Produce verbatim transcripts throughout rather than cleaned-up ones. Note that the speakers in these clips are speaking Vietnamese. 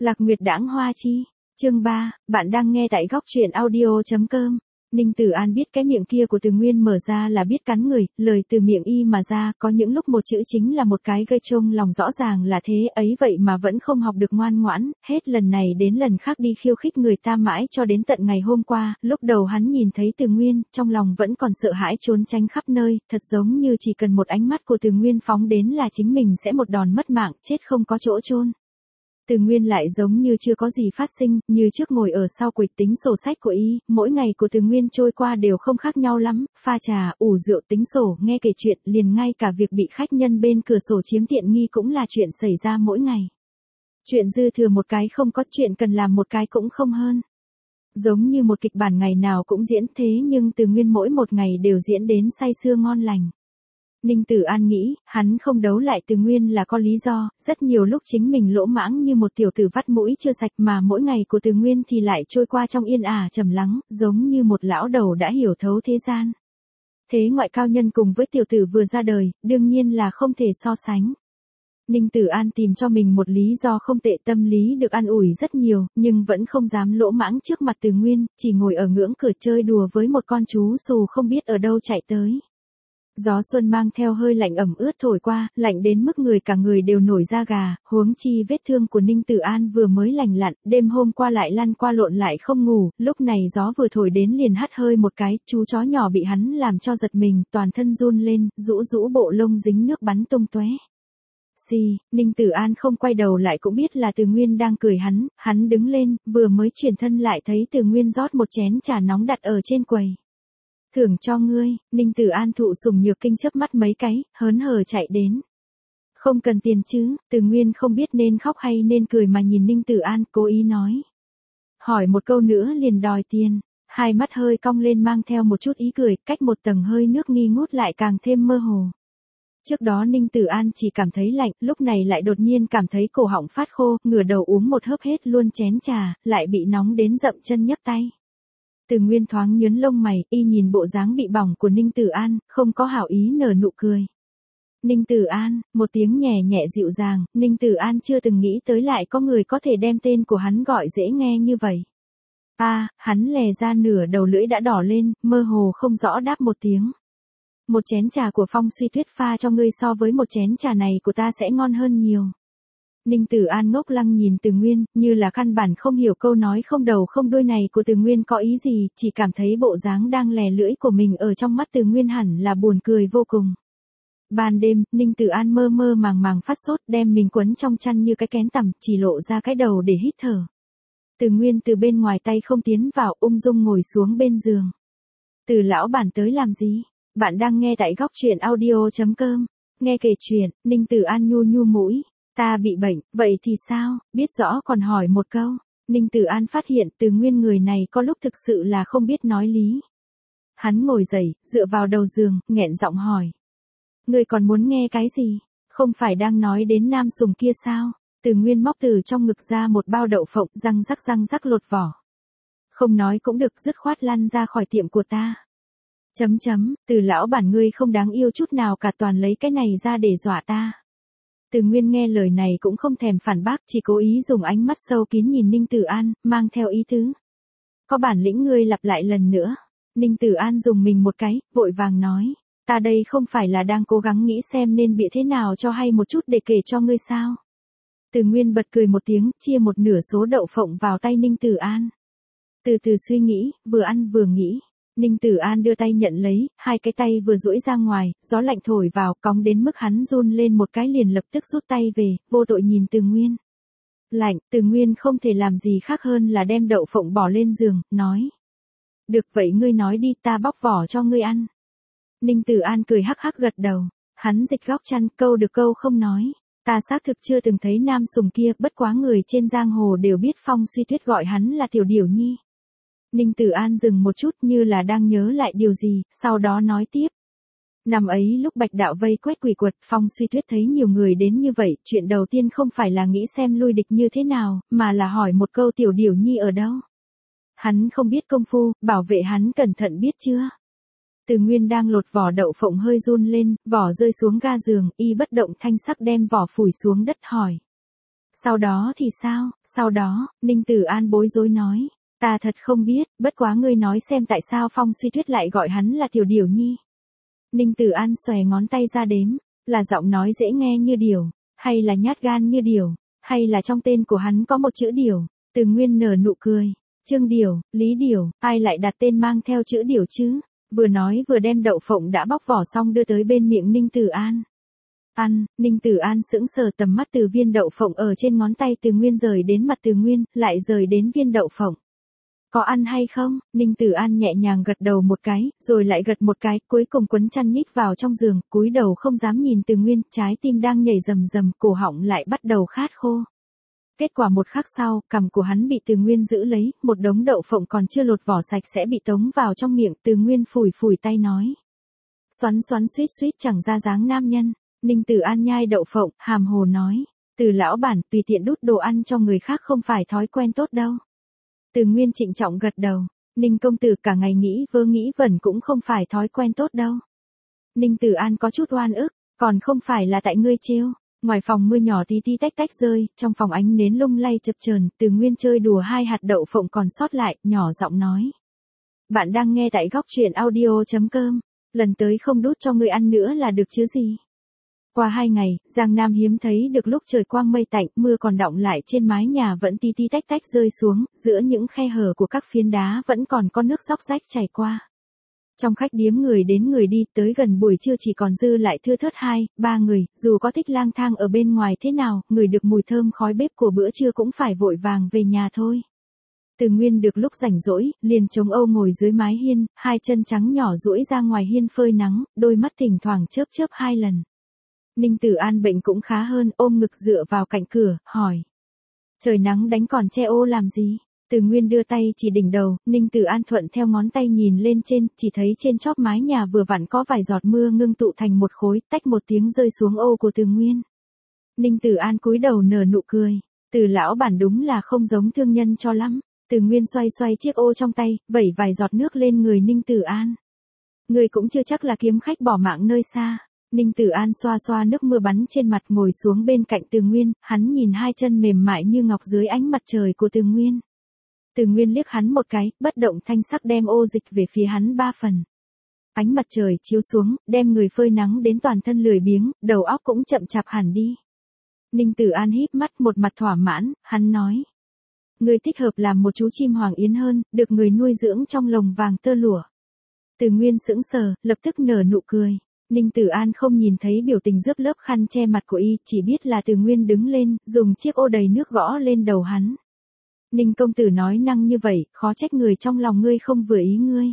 Lạc Nguyệt đãng hoa chi. Chương ba, bạn đang nghe tại góc truyện audio chấm com. Ninh Tử An biết cái miệng kia của Từ Nguyên mở ra là biết cắn người, lời từ miệng y mà ra có những lúc một chữ chính là một cái gây trông lòng rõ ràng là thế ấy vậy mà vẫn không học được ngoan ngoãn, hết lần này đến lần khác đi khiêu khích người ta mãi cho đến tận ngày hôm qua, lúc đầu hắn nhìn thấy Từ Nguyên, trong lòng vẫn còn sợ hãi trốn tránh khắp nơi, thật giống như chỉ cần một ánh mắt của Từ Nguyên phóng đến là chính mình sẽ một đòn mất mạng, chết không có chỗ chôn. Từ Nguyên lại giống như chưa có gì phát sinh, như trước ngồi ở sau quầy tính sổ sách của y, mỗi ngày của Từ Nguyên trôi qua đều không khác nhau lắm, pha trà, ủ rượu tính sổ, nghe kể chuyện, liền ngay cả việc bị khách nhân bên cửa sổ chiếm tiện nghi cũng là chuyện xảy ra mỗi ngày. Chuyện dư thừa một cái không có, chuyện cần làm một cái cũng không hơn. Giống như một kịch bản ngày nào cũng diễn thế nhưng Từ Nguyên mỗi một ngày đều diễn đến say sưa ngon lành. Ninh Tử An nghĩ, hắn không đấu lại Từ Nguyên là có lý do, rất nhiều lúc chính mình lỗ mãng như một tiểu tử vắt mũi chưa sạch mà mỗi ngày của Từ Nguyên thì lại trôi qua trong yên ả trầm lắng, giống như một lão đầu đã hiểu thấu thế gian. Thế ngoại cao nhân cùng với tiểu tử vừa ra đời, đương nhiên là không thể so sánh. Ninh Tử An tìm cho mình một lý do không tệ, tâm lý được an ủi rất nhiều, nhưng vẫn không dám lỗ mãng trước mặt Từ Nguyên, chỉ ngồi ở ngưỡng cửa chơi đùa với một con chú xù không biết ở đâu chạy tới. Gió xuân mang theo hơi lạnh ẩm ướt thổi qua, lạnh đến mức người cả người đều nổi da gà, huống chi vết thương của Ninh Tử An vừa mới lành lặn, đêm hôm qua lại lăn qua lộn lại không ngủ, lúc này gió vừa thổi đến liền hắt hơi một cái, chú chó nhỏ bị hắn làm cho giật mình, toàn thân run lên, rũ rũ bộ lông dính nước bắn tung tóe. Xì, Ninh Tử An không quay đầu lại cũng biết là Từ Nguyên đang cười hắn, hắn đứng lên, vừa mới chuyển thân lại thấy Từ Nguyên rót một chén trà nóng đặt ở trên quầy. Thưởng cho ngươi, Ninh Tử An thụ sủng nhược kinh chớp mắt mấy cái, hớn hở chạy đến. Không cần tiền chứ, Từ Nguyên không biết nên khóc hay nên cười mà nhìn Ninh Tử An, cố ý nói. Hỏi một câu nữa liền đòi tiền, hai mắt hơi cong lên mang theo một chút ý cười, cách một tầng hơi nước nghi ngút lại càng thêm mơ hồ. Trước đó Ninh Tử An chỉ cảm thấy lạnh, lúc này lại đột nhiên cảm thấy cổ họng phát khô, ngửa đầu uống một hớp hết luôn chén trà, lại bị nóng đến dậm chân nhấc tay. Từ Nguyên thoáng nhướng lông mày, y nhìn bộ dáng bị bỏng của Ninh Tử An, không có hảo ý nở nụ cười. Ninh Tử An, một tiếng nhẹ nhẹ dịu dàng, Ninh Tử An chưa từng nghĩ tới lại có người có thể đem tên của hắn gọi dễ nghe như vậy. A, à, hắn lè ra nửa đầu lưỡi đã đỏ lên, mơ hồ không rõ đáp một tiếng. Một chén trà của Phong Suy Tuyết pha cho ngươi so với một chén trà này của ta sẽ ngon hơn nhiều. Ninh Tử An ngốc lăng nhìn Từ Nguyên, như là căn bản không hiểu câu nói không đầu không đuôi này của Từ Nguyên có ý gì, chỉ cảm thấy bộ dáng đang lè lưỡi của mình ở trong mắt Từ Nguyên hẳn là buồn cười vô cùng. Ban đêm, Ninh Tử An mơ mơ màng màng phát sốt, đem mình quấn trong chăn như cái kén tằm, chỉ lộ ra cái đầu để hít thở. Từ Nguyên từ bên ngoài tay không tiến vào, ung dung ngồi xuống bên giường. Từ lão bản tới làm gì? Bạn đang nghe tại góc truyện audio chấm com. Nghe kể chuyện, Ninh Tử An nhu nhu mũi. Ta bị bệnh, vậy thì sao, biết rõ còn hỏi một câu. Ninh Tử An phát hiện Từ Nguyên người này có lúc thực sự là không biết nói lý. Hắn ngồi dậy, dựa vào đầu giường, nghẹn giọng hỏi. Ngươi còn muốn nghe cái gì? Không phải đang nói đến Nam Sùng kia sao? Từ Nguyên móc từ trong ngực ra một bao đậu phộng, răng rắc răng rắc lột vỏ. Không nói cũng được, dứt khoát lăn ra khỏi tiệm của ta. Chấm chấm, Từ lão bản ngươi không đáng yêu chút nào cả, toàn lấy cái này ra để dọa ta. Từ Nguyên nghe lời này cũng không thèm phản bác, chỉ cố ý dùng ánh mắt sâu kín nhìn Ninh Tử An, mang theo ý tứ. Có bản lĩnh ngươi lặp lại lần nữa. Ninh Tử An dùng mình một cái, vội vàng nói. Ta đây không phải là đang cố gắng nghĩ xem nên bịa thế nào cho hay một chút để kể cho ngươi sao. Từ Nguyên bật cười một tiếng, chia một nửa số đậu phộng vào tay Ninh Tử An. Từ từ suy nghĩ, vừa ăn vừa nghĩ. Ninh Tử An đưa tay nhận lấy, hai cái tay vừa duỗi ra ngoài, gió lạnh thổi vào, cóng đến mức hắn run lên một cái liền lập tức rút tay về, vô tội nhìn Từ Nguyên. Lạnh, Từ Nguyên không thể làm gì khác hơn là đem đậu phộng bỏ lên giường, nói. Được vậy ngươi nói đi, ta bóc vỏ cho ngươi ăn. Ninh Tử An cười hắc hắc gật đầu, hắn dịch góc chăn, câu được câu không nói. Ta xác thực chưa từng thấy Nam Sùng kia, bất quá người trên giang hồ đều biết Phong Suy Tuyết gọi hắn là Tiểu Điểu Nhi. Ninh Tử An dừng một chút như là đang nhớ lại điều gì, sau đó nói tiếp. Năm ấy lúc Bạch Đạo vây quét quỷ quật, Phong Suy Tuyết thấy nhiều người đến như vậy, chuyện đầu tiên không phải là nghĩ xem lui địch như thế nào, mà là hỏi một câu Tiểu Điểu Nhi ở đâu. Hắn không biết công phu, bảo vệ hắn cẩn thận biết chưa. Từ Nguyên đang lột vỏ đậu phộng hơi run lên, vỏ rơi xuống ga giường, y bất động thanh sắc đem vỏ phủi xuống đất hỏi. Sau đó thì sao, sau đó, Ninh Tử An bối rối nói. Ta thật không biết, bất quá ngươi nói xem tại sao Phong Suy Tuyết lại gọi hắn là Tiểu Điểu Nhi. Ninh Tử An xòe ngón tay ra đếm, là giọng nói dễ nghe như điểu, hay là nhát gan như điểu, hay là trong tên của hắn có một chữ điểu. Từ Nguyên nở nụ cười. Trương Điểu, Lý Điểu, ai lại đặt tên mang theo chữ điểu chứ? Vừa nói vừa đem đậu phộng đã bóc vỏ xong đưa tới bên miệng Ninh Tử An. Ăn, Ninh Tử An sững sờ, tầm mắt từ viên đậu phộng ở trên ngón tay Từ Nguyên rời đến mặt Từ Nguyên, lại rời đến viên đậu phộng. Có ăn hay không? Ninh Tử An nhẹ nhàng gật đầu một cái, rồi lại gật một cái, cuối cùng quấn chăn nhích vào trong giường, cúi đầu không dám nhìn Từ Nguyên, trái tim đang nhảy rầm rầm, cổ họng lại bắt đầu khát khô. Kết quả một khắc sau, cằm của hắn bị Từ Nguyên giữ lấy, một đống đậu phộng còn chưa lột vỏ sạch sẽ bị tống vào trong miệng, Từ Nguyên phủi phủi tay nói. Xoắn xoắn suýt suýt chẳng ra dáng nam nhân. Ninh Tử An nhai đậu phộng, hàm hồ nói. Từ lão bản, tùy tiện đút đồ ăn cho người khác không phải thói quen tốt đâu. Từ Nguyên trịnh trọng gật đầu. Ninh công tử cả ngày nghĩ vơ nghĩ vẩn cũng không phải thói quen tốt đâu. Ninh Tử An có chút oan ức, còn không phải là tại ngươi trêu. Ngoài phòng mưa nhỏ tí tí tách tách rơi, trong phòng ánh nến lung lay chập chờn, Từ Nguyên chơi đùa hai hạt đậu phộng còn sót lại, nhỏ giọng nói. Bạn đang nghe tại góc truyện audio chấm com, lần tới không đút cho ngươi ăn nữa là được chứ gì. Qua hai ngày, Giang Nam hiếm thấy được lúc trời quang mây tạnh, mưa còn đọng lại trên mái nhà vẫn tí tí tách tách rơi xuống, giữa những khe hở của các phiến đá vẫn còn có nước róc rách chảy qua. Trong khách điếm người đến người đi, tới gần buổi trưa chỉ còn dư lại thưa thớt hai, ba người, dù có thích lang thang ở bên ngoài thế nào, người được mùi thơm khói bếp của bữa trưa cũng phải vội vàng về nhà thôi. Từ Nguyên được lúc rảnh rỗi, liền chống âu ngồi dưới mái hiên, hai chân trắng nhỏ duỗi ra ngoài hiên phơi nắng, đôi mắt thỉnh thoảng chớp chớp hai lần. Ninh Tử An bệnh cũng khá hơn, ôm ngực dựa vào cạnh cửa, hỏi. Trời nắng đánh còn che ô làm gì? Từ Nguyên đưa tay chỉ đỉnh đầu, Ninh Tử An thuận theo ngón tay nhìn lên trên, chỉ thấy trên chóp mái nhà vừa vặn có vài giọt mưa ngưng tụ thành một khối, tách một tiếng rơi xuống ô của Từ Nguyên. Ninh Tử An cúi đầu nở nụ cười. Từ lão bản đúng là không giống thương nhân cho lắm. Từ Nguyên xoay xoay chiếc ô trong tay, vẩy vài giọt nước lên người Ninh Tử An. Người cũng chưa chắc là kiếm khách bỏ mạng nơi xa. Ninh Tử An xoa xoa nước mưa bắn trên mặt, ngồi xuống bên cạnh Từ Nguyên, hắn nhìn hai chân mềm mại như ngọc dưới ánh mặt trời của Từ Nguyên. Từ Nguyên liếc hắn một cái, bất động thanh sắc đem ô dịch về phía hắn ba phần. Ánh mặt trời chiếu xuống, đem người phơi nắng đến toàn thân lười biếng, đầu óc cũng chậm chạp hẳn đi. Ninh Tử An híp mắt, một mặt thỏa mãn, hắn nói. Người thích hợp làm một chú chim hoàng yến hơn, được người nuôi dưỡng trong lồng vàng tơ lụa. Từ Nguyên sững sờ, lập tức nở nụ cười. Ninh Tử An không nhìn thấy biểu tình rớp lớp khăn che mặt của y, chỉ biết là Từ Nguyên đứng lên, dùng chiếc ô đầy nước gõ lên đầu hắn. Ninh công tử nói năng như vậy, khó trách người trong lòng ngươi không vừa ý ngươi.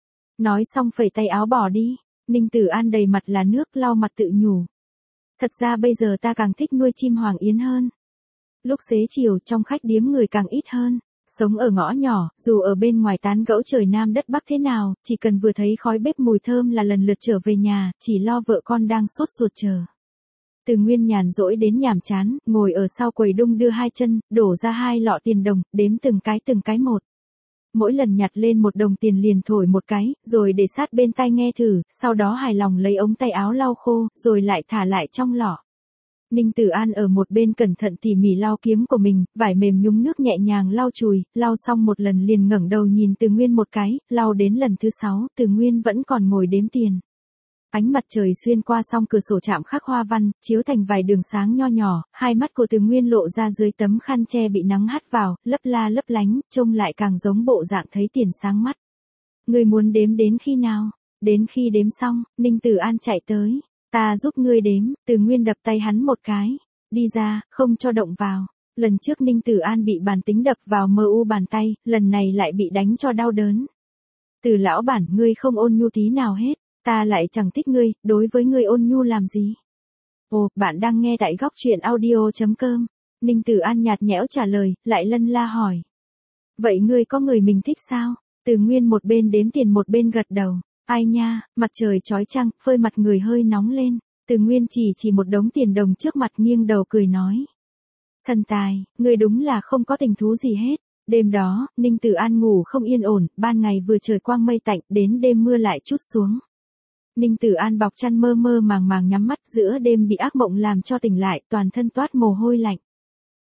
Nói xong phẩy tay áo bỏ đi. Ninh Tử An đầy mặt là nước, lau mặt tự nhủ. Thật ra bây giờ ta càng thích nuôi chim hoàng yến hơn. Lúc xế chiều trong khách điếm người càng ít hơn. Sống ở ngõ nhỏ, dù ở bên ngoài tán gẫu trời nam đất bắc thế nào, chỉ cần vừa thấy khói bếp mùi thơm là lần lượt trở về nhà, chỉ lo vợ con đang sốt ruột chờ. Từ Nguyên nhàn rỗi đến nhàm chán, ngồi ở sau quầy đung đưa hai chân, đổ ra hai lọ tiền đồng, đếm từng cái từng cái một. Mỗi lần nhặt lên một đồng tiền liền thổi một cái, rồi để sát bên tai nghe thử, sau đó hài lòng lấy ống tay áo lau khô, rồi lại thả lại trong lọ. Ninh Tử An ở một bên cẩn thận tỉ mỉ lau kiếm của mình, vải mềm nhúng nước nhẹ nhàng lau chùi, lau xong một lần liền ngẩng đầu nhìn Từ Nguyên một cái, lau đến lần thứ sáu, Từ Nguyên vẫn còn ngồi đếm tiền. Ánh mặt trời xuyên qua song cửa sổ chạm khắc hoa văn, chiếu thành vài đường sáng nho nhỏ, hai mắt của Từ Nguyên lộ ra dưới tấm khăn che bị nắng hắt vào, lấp la lấp lánh, trông lại càng giống bộ dạng thấy tiền sáng mắt. Ngươi muốn đếm đến khi nào? Đến khi đếm xong, Ninh Tử An chạy tới. Ta giúp ngươi đếm. Từ Nguyên đập tay hắn một cái. Đi ra, không cho động vào. Lần trước Ninh Tử An bị bàn tính đập vào mờ u bàn tay, lần này lại bị đánh cho đau đớn. Từ lão bản, ngươi không ôn nhu tí nào hết. Ta lại chẳng thích ngươi, đối với ngươi ôn nhu làm gì? Ồ, bạn đang nghe tại góc truyện audio chấm com. Ninh Tử An nhạt nhẽo trả lời, lại lân la hỏi. Vậy ngươi có người mình thích sao? Từ Nguyên một bên đếm tiền một bên gật đầu. Ai nha, mặt trời chói chang, phơi mặt người hơi nóng lên. Từ Nguyên chỉ chỉ một đống tiền đồng trước mặt nghiêng đầu cười nói. Thần tài, ngươi đúng là không có tình thú gì hết. Đêm đó, Ninh Tử An ngủ không yên ổn, ban ngày vừa trời quang mây tạnh, đến đêm mưa lại trút xuống. Ninh Tử An bọc chăn mơ mơ màng màng nhắm mắt, giữa đêm bị ác mộng làm cho tỉnh lại, toàn thân toát mồ hôi lạnh.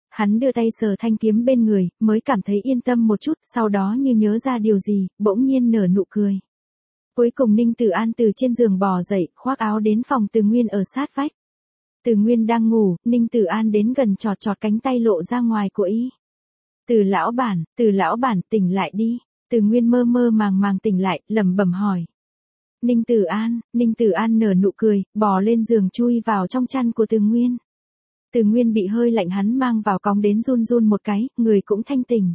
Hắn đưa tay sờ thanh kiếm bên người, mới cảm thấy yên tâm một chút, sau đó như nhớ ra điều gì, bỗng nhiên nở nụ cười. Cuối cùng Ninh Tử An từ trên giường bò dậy, khoác áo đến phòng Từ Nguyên ở sát vách. Từ Nguyên đang ngủ, Ninh Tử An đến gần chọt chọt cánh tay lộ ra ngoài của y. Từ lão bản, từ lão bản tỉnh lại đi. Từ Nguyên mơ mơ màng màng tỉnh lại, lẩm bẩm hỏi. Ninh Tử An, Ninh Tử An nở nụ cười, bò lên giường chui vào trong chăn của Từ Nguyên. Từ Nguyên bị hơi lạnh hắn mang vào cóng đến run run một cái, người cũng thanh tỉnh.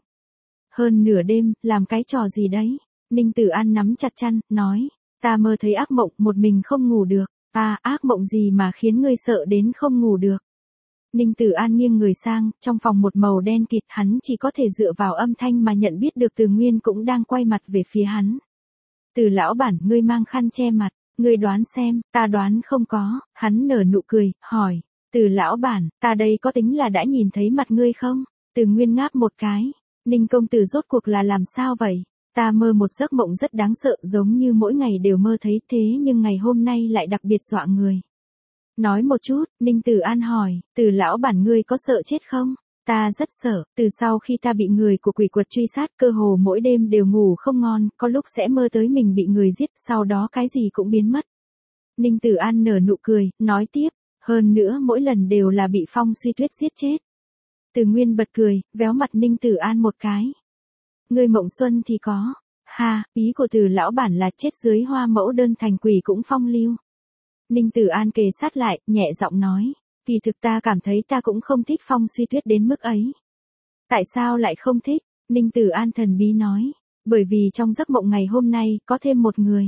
Hơn nửa đêm, làm cái trò gì đấy? Ninh Tử An nắm chặt chăn, nói, ta mơ thấy ác mộng, một mình không ngủ được. À, ác mộng gì mà khiến ngươi sợ đến không ngủ được? Ninh Tử An nghiêng người sang, trong phòng một màu đen kịt, hắn chỉ có thể dựa vào âm thanh mà nhận biết được Từ Nguyên cũng đang quay mặt về phía hắn. Từ lão bản, ngươi mang khăn che mặt, ngươi đoán xem, ta đoán không có, hắn nở nụ cười, hỏi, từ lão bản, ta đây có tính là đã nhìn thấy mặt ngươi không? Từ Nguyên ngáp một cái, Ninh công tử rốt cuộc là làm sao vậy? Ta mơ một giấc mộng rất đáng sợ, giống như mỗi ngày đều mơ thấy, thế nhưng ngày hôm nay lại đặc biệt dọa người. Nói một chút, Ninh Tử An hỏi, từ lão bản ngươi có sợ chết không? Ta rất sợ, từ sau khi ta bị người của quỷ quật truy sát, cơ hồ mỗi đêm đều ngủ không ngon, có lúc sẽ mơ tới mình bị người giết, sau đó cái gì cũng biến mất. Ninh Tử An nở nụ cười, nói tiếp, hơn nữa mỗi lần đều là bị Phong Suy Tuyết giết chết. Từ Nguyên bật cười, véo mặt Ninh Tử An một cái. Ngươi mộng xuân thì có. Ha, ý của từ lão bản là chết dưới hoa mẫu đơn thành quỷ cũng phong lưu. Ninh Tử An kề sát lại, nhẹ giọng nói. Kỳ thực ta cảm thấy ta cũng không thích Phong Suy Tuyết đến mức ấy. Tại sao lại không thích? Ninh Tử An thần bí nói. Bởi vì trong giấc mộng ngày hôm nay, có thêm một người.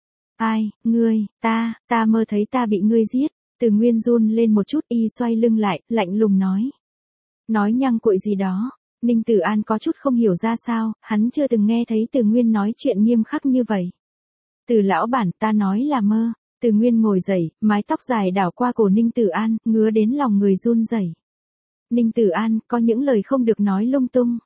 Ai, ngươi, ta, ta mơ thấy ta bị ngươi giết. Từ Nguyên run lên một chút, y xoay lưng lại, lạnh lùng nói. Nói nhăng cuội gì đó. Ninh Tử An có chút không hiểu ra sao, hắn chưa từng nghe thấy Từ Nguyên nói chuyện nghiêm khắc như vậy. Từ lão bản, ta nói là mơ. Từ Nguyên ngồi dậy, mái tóc dài đảo qua cổ Ninh Tử An, ngứa đến lòng người run rẩy. Ninh Tử An, có những lời không được nói lung tung.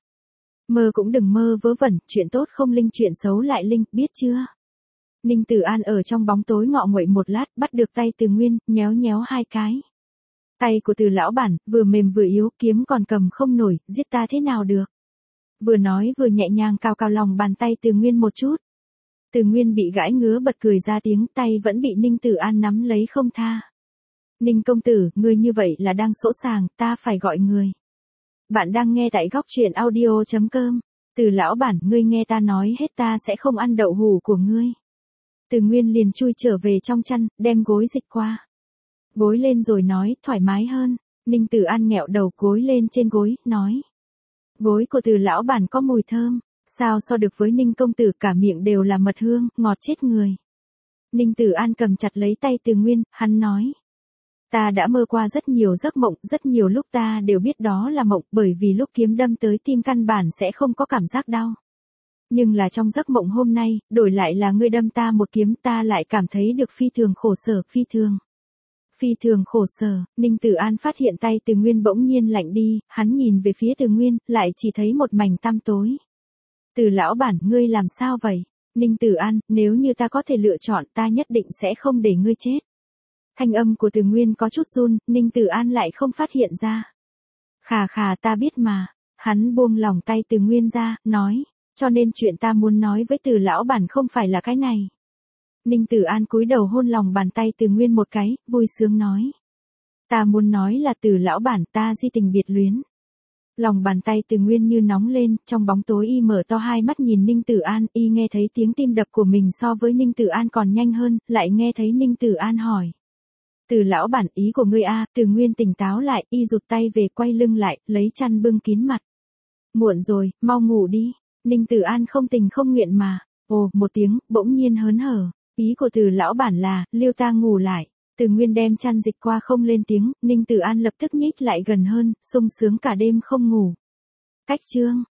Mơ cũng đừng mơ vớ vẩn, chuyện tốt không linh chuyện xấu lại linh, biết chưa? Ninh Tử An ở trong bóng tối ngọ nguậy một lát, bắt được tay Từ Nguyên, nhéo nhéo hai cái. Tay của từ lão bản, vừa mềm vừa yếu, kiếm còn cầm không nổi, giết ta thế nào được. Vừa nói vừa nhẹ nhàng cào cào lòng bàn tay Từ Nguyên một chút. Từ Nguyên bị gãi ngứa bật cười ra tiếng, tay vẫn bị Ninh Tử An nắm lấy không tha. Ninh công tử, ngươi như vậy là đang sỗ sàng, ta phải gọi người. Bạn đang nghe tại góc truyện audio chấm com. Từ lão bản, ngươi nghe ta nói hết, ta sẽ không ăn đậu hủ của ngươi. Từ Nguyên liền chui trở về trong chăn, đem gối dịch qua. Gối lên rồi nói, thoải mái hơn. Ninh Tử An nghẹo đầu gối lên trên gối, nói. Gối của từ lão bản có mùi thơm, sao so được với Ninh công tử, cả miệng đều là mật hương, ngọt chết người. Ninh Tử An cầm chặt lấy tay Từ Nguyên, hắn nói. Ta đã mơ qua rất nhiều giấc mộng, rất nhiều lúc ta đều biết đó là mộng, bởi vì lúc kiếm đâm tới tim căn bản sẽ không có cảm giác đau. Nhưng là trong giấc mộng hôm nay, đổi lại là ngươi đâm ta một kiếm, ta lại cảm thấy được phi thường khổ sở, phi thường. Phi thường khổ sở, Ninh Tử An phát hiện tay Từ Nguyên bỗng nhiên lạnh đi, hắn nhìn về phía Từ Nguyên, lại chỉ thấy một mảnh tăm tối. Từ lão bản, ngươi làm sao vậy? Ninh Tử An, nếu như ta có thể lựa chọn, ta nhất định sẽ không để ngươi chết. Thanh âm của Từ Nguyên có chút run, Ninh Tử An lại không phát hiện ra. Khà khà, ta biết mà. Hắn buông lỏng tay Từ Nguyên ra, nói, cho nên chuyện ta muốn nói với từ lão bản không phải là cái này. Ninh Tử An cúi đầu hôn lòng bàn tay Từ Nguyên một cái, vui sướng nói. Ta muốn nói là từ lão bản, ta di tình biệt luyến. Lòng bàn tay Từ Nguyên như nóng lên, trong bóng tối y mở to hai mắt nhìn Ninh Tử An, y nghe thấy tiếng tim đập của mình so với Ninh Tử An còn nhanh hơn, lại nghe thấy Ninh Tử An hỏi. Từ lão bản, ý của ngươi a? Từ Nguyên tỉnh táo lại, y rụt tay về quay lưng lại, lấy chăn bưng kín mặt. Muộn rồi, mau ngủ đi. Ninh Tử An không tình không nguyện mà. Ồ, một tiếng, bỗng nhiên hớn hở. Ý của từ lão bản là, liêu ta ngủ lại. Từ Nguyên đem chăn dịch qua không lên tiếng, Ninh Tử An lập tức nhích lại gần hơn, sung sướng cả đêm không ngủ. Cách chương.